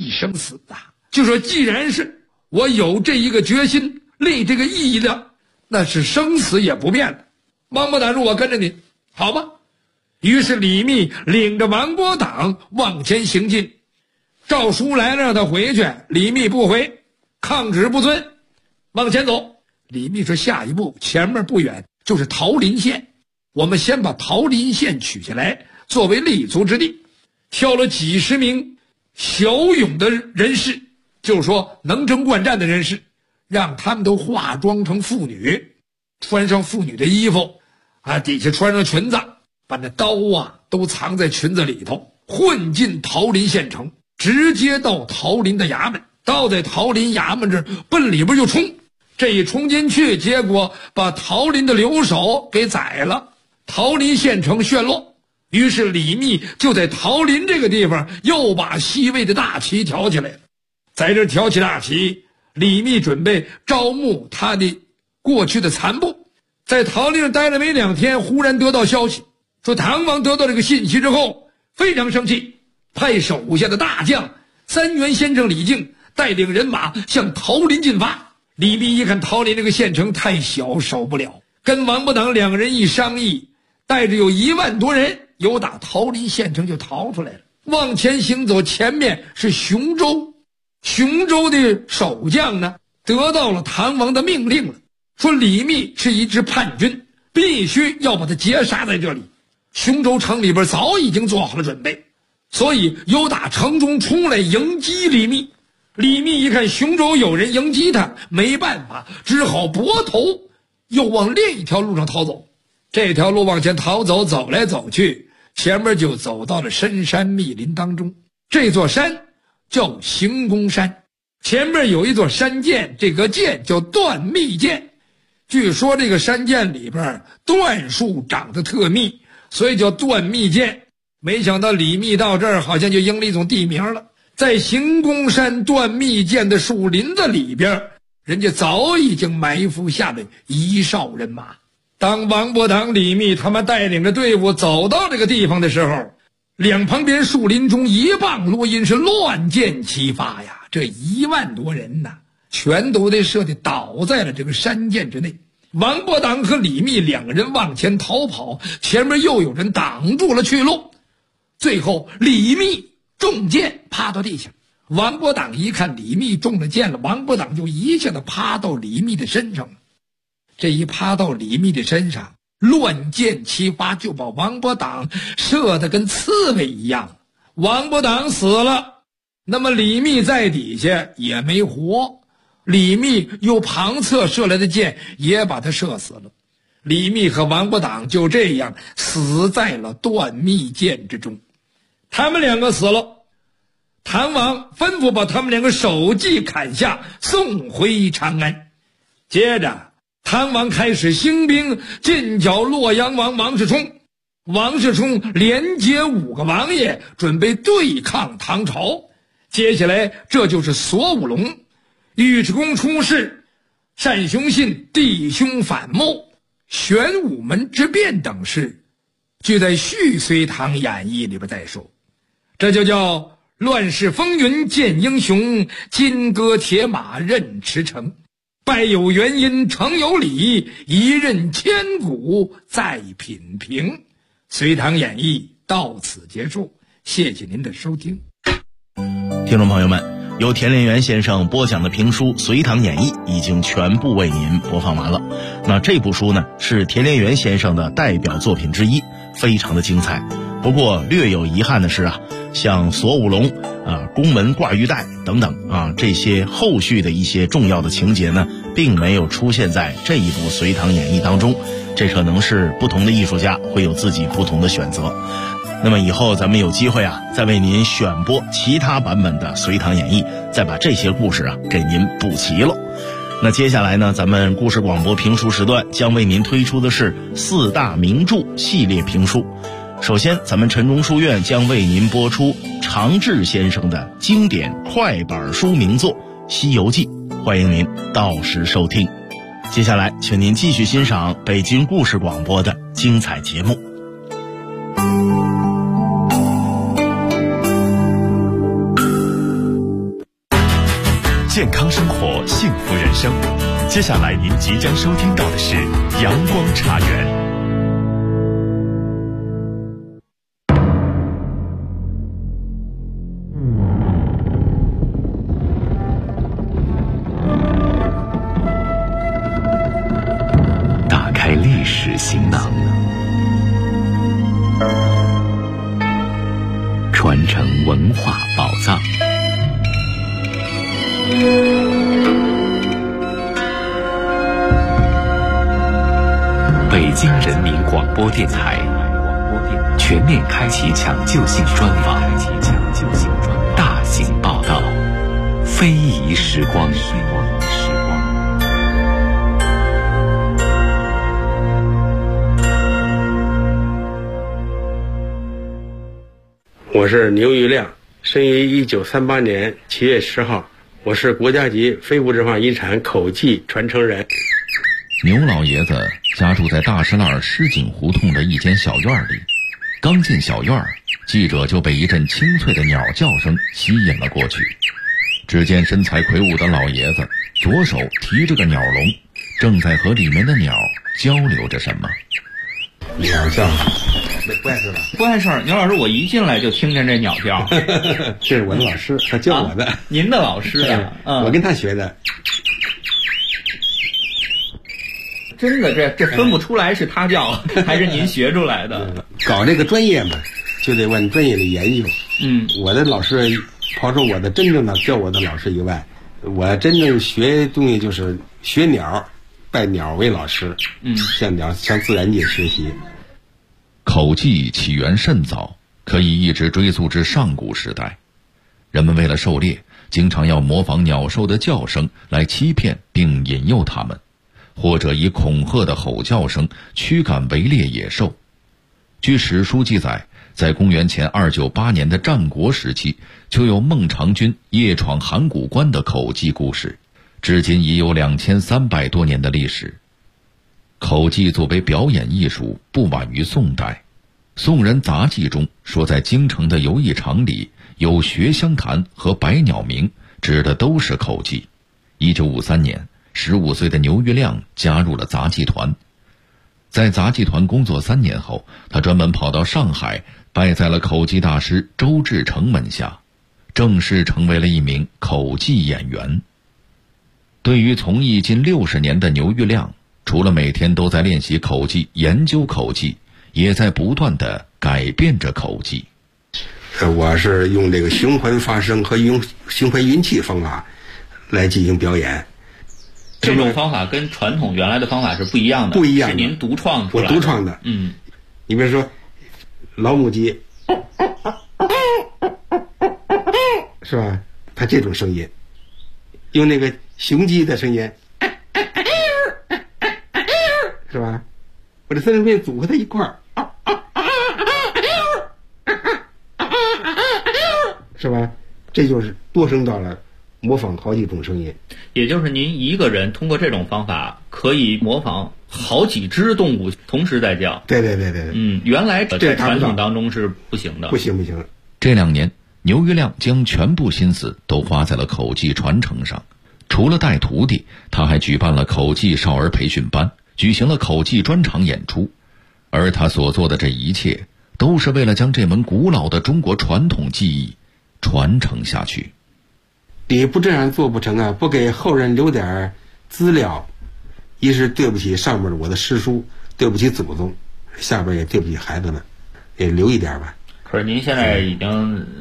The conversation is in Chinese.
立生死啊！就说既然是我有这一个决心，立这个意的，那是生死也不变的。王伯党说：“我跟着你，好吧。”于是李密领着王伯党往前行进。诏书来了，让他回去，李密不回，抗旨不遵，往前走。李密说：“下一步前面不远就是桃林县，我们先把桃林县取下来，作为立足之地。”挑了几十名骁勇的人士，就是说能征惯战的人士，让他们都化妆成妇女，穿上妇女的衣服啊，底下穿上裙子，把那刀啊都藏在裙子里头，混进桃林县城，直接到桃林的衙门。到在桃林衙门这奔里边就冲，这一冲进去，结果把桃林的留守给宰了，桃林县城陷落。于是李密就在桃林这个地方又把西魏的大旗挑起来了。在这挑起大旗，李密准备招募他的过去的残部。在桃林上待了没2天，忽然得到消息，说唐王得到这个信息之后非常生气，派手下的大将三原先生李靖带领人马向桃林进发。李密一看桃林这个县城太小，守不了，跟王伯党2个人一商议，带着有1万多人由打桃林县城就逃出来了，往前行走。前面是雄州，雄州的守将呢得到了唐王的命令了，说李密是一支叛军，必须要把他截杀在这里。雄州城里边早已经做好了准备，所以由打城中出来迎击李密。李密一看雄州有人迎击他，没办法，只好拨头又往另一条路上逃走。这条路往前逃走，走来走去，前面就走到了深山密林当中。这座山叫行宫山，前面有一座山涧，这个涧叫断密涧。据说这个山涧里边椴树长得特密，所以叫断密涧。没想到李密到这儿好像就应了一种地名了。在行宫山断密涧的树林子里边，人家早已经埋伏下了1哨人马。当王伯党、李密他们带领着队伍走到这个地方的时候，两旁边树林中一棒落音，是乱箭齐发呀！这1万多人呐，全都得射的倒在了这个山涧之内。王伯党和李密2个人往前逃跑，前面又有人挡住了去路。最后李密中箭趴到地下，王伯党一看李密中了箭了，王伯党就一下子趴到李密的身上了。这一趴到李密的身上，乱箭齐发，就把王伯党射得跟刺猬一样。王伯党死了，那么李密在底下也没活，李密又旁侧射来的箭也把他射死了。李密和王伯党就这样死在了断密涧之中。他们2个死了，唐王吩咐把他们2个首级砍下，送回长安。接着唐王开始兴兵进剿洛阳王王世充。王世充连接5个王爷，准备对抗唐朝。接下来这就是索武龙、尉迟恭出世、单雄信弟兄反目、玄武门之变等事，据在《续隋唐演义》里边再说。这就叫乱世风云见英雄，金戈铁马任驰骋。败有原因成有理，一任千古再品评。隋唐演义到此结束，谢谢您的收听。 听众朋友们，由田连元先生播讲的评书《隋唐演义》已经全部为您播放完了。那这部书呢，是田连元先生的代表作品之一，非常的精彩。不过略有遗憾的是像索武龙宫门挂玉带等等这些后续的一些重要的情节呢，并没有出现在这一部《隋唐演义》当中。这可能是不同的艺术家会有自己不同的选择。那么以后咱们有机会再为您选播其他版本的《隋唐演义》，再把这些故事给您补齐了。那接下来呢，咱们故事广播评书时段将为您推出的是4大名著系列评书。首先，咱们陈荣书院将为您播出常志先生的经典快板书名作《西游记》，欢迎您到时收听。接下来，请您继续欣赏北京故事广播的精彩节目。 健康生活，幸福人生。接下来您即将收听到的是阳光茶园。打开历史行囊，传承文化宝藏。北京人民广播电台全面开启抢救性专访，大型报道，非遗时光。 我是牛玉亮，生于1938年7月10号，我是国家级非物质文化遗产口技传承人。 牛老爷子家住在大石栏石井胡同的一间小院里，刚进小院，记者就被一阵清脆的鸟叫声吸引了过去。只见身材魁梧的老爷子左手提着个鸟笼，正在和里面的鸟交流着什么。 鸟叫，不碍事吧？ 不碍事儿。牛老师，我一进来就听见这鸟叫。 这是我的老师，他教我的。 您的老师啊？ 我跟他学的。 真的，这分不出来是他叫还是您学出来的。 搞这个专业嘛，就得问专业的研究。我的老师，抛出我的真正的教我的老师以外，我真正学东西就是学鸟，拜鸟为老师。向自然界学习。 口技起源甚早，可以一直追溯至上古时代。人们为了狩猎，经常要模仿鸟兽的叫声来欺骗并引诱它们，或者以恐吓的吼叫声驱赶围猎野兽。据史书记载，在公元前298年的战国时期，就有孟尝君夜闯函谷关的口技故事，至今已有2300多年的历史。口技作为表演艺术，不晚于宋代。宋人杂记中说，在京城的游艺场里有学香坛和百鸟鸣，指的都是口技。1953年，15岁的牛玉亮加入了杂技团。在杂技团工作3年后，他专门跑到上海，拜在了口技大师周志成门下，正式成为了一名口技演员。对于从艺近60年的牛玉亮，除了每天都在练习口技、研究口技，也在不断地改变着口技。 我是用这个循环发声和用循环运气方法来进行表演。 这种方法跟传统原来的方法是不一样的， 不一样的， 是您独创出来的。 我独创的。你比如说老母鸡，是吧？它这种声音，用那个雄鸡的声音，是吧？我这3种声音组合在一块儿，是吧？这就是多声道了，模仿好几种声音。 也就是您一个人通过这种方法可以模仿好几只动物同时在叫。 对。 原来在传统当中是不行的。 不行。 这2年，牛玉亮将全部心思都花在了口技传承上。除了带徒弟，他还举办了口技少儿培训班，举行了口技专场演出。而他所做的这一切，都是为了将这门古老的中国传统技艺传承下去。 你不这样做不成啊！不给后人留点资料，一是对不起上面我的师叔，对不起祖宗，下边也对不起孩子们，也留一点吧。 可是您现在已经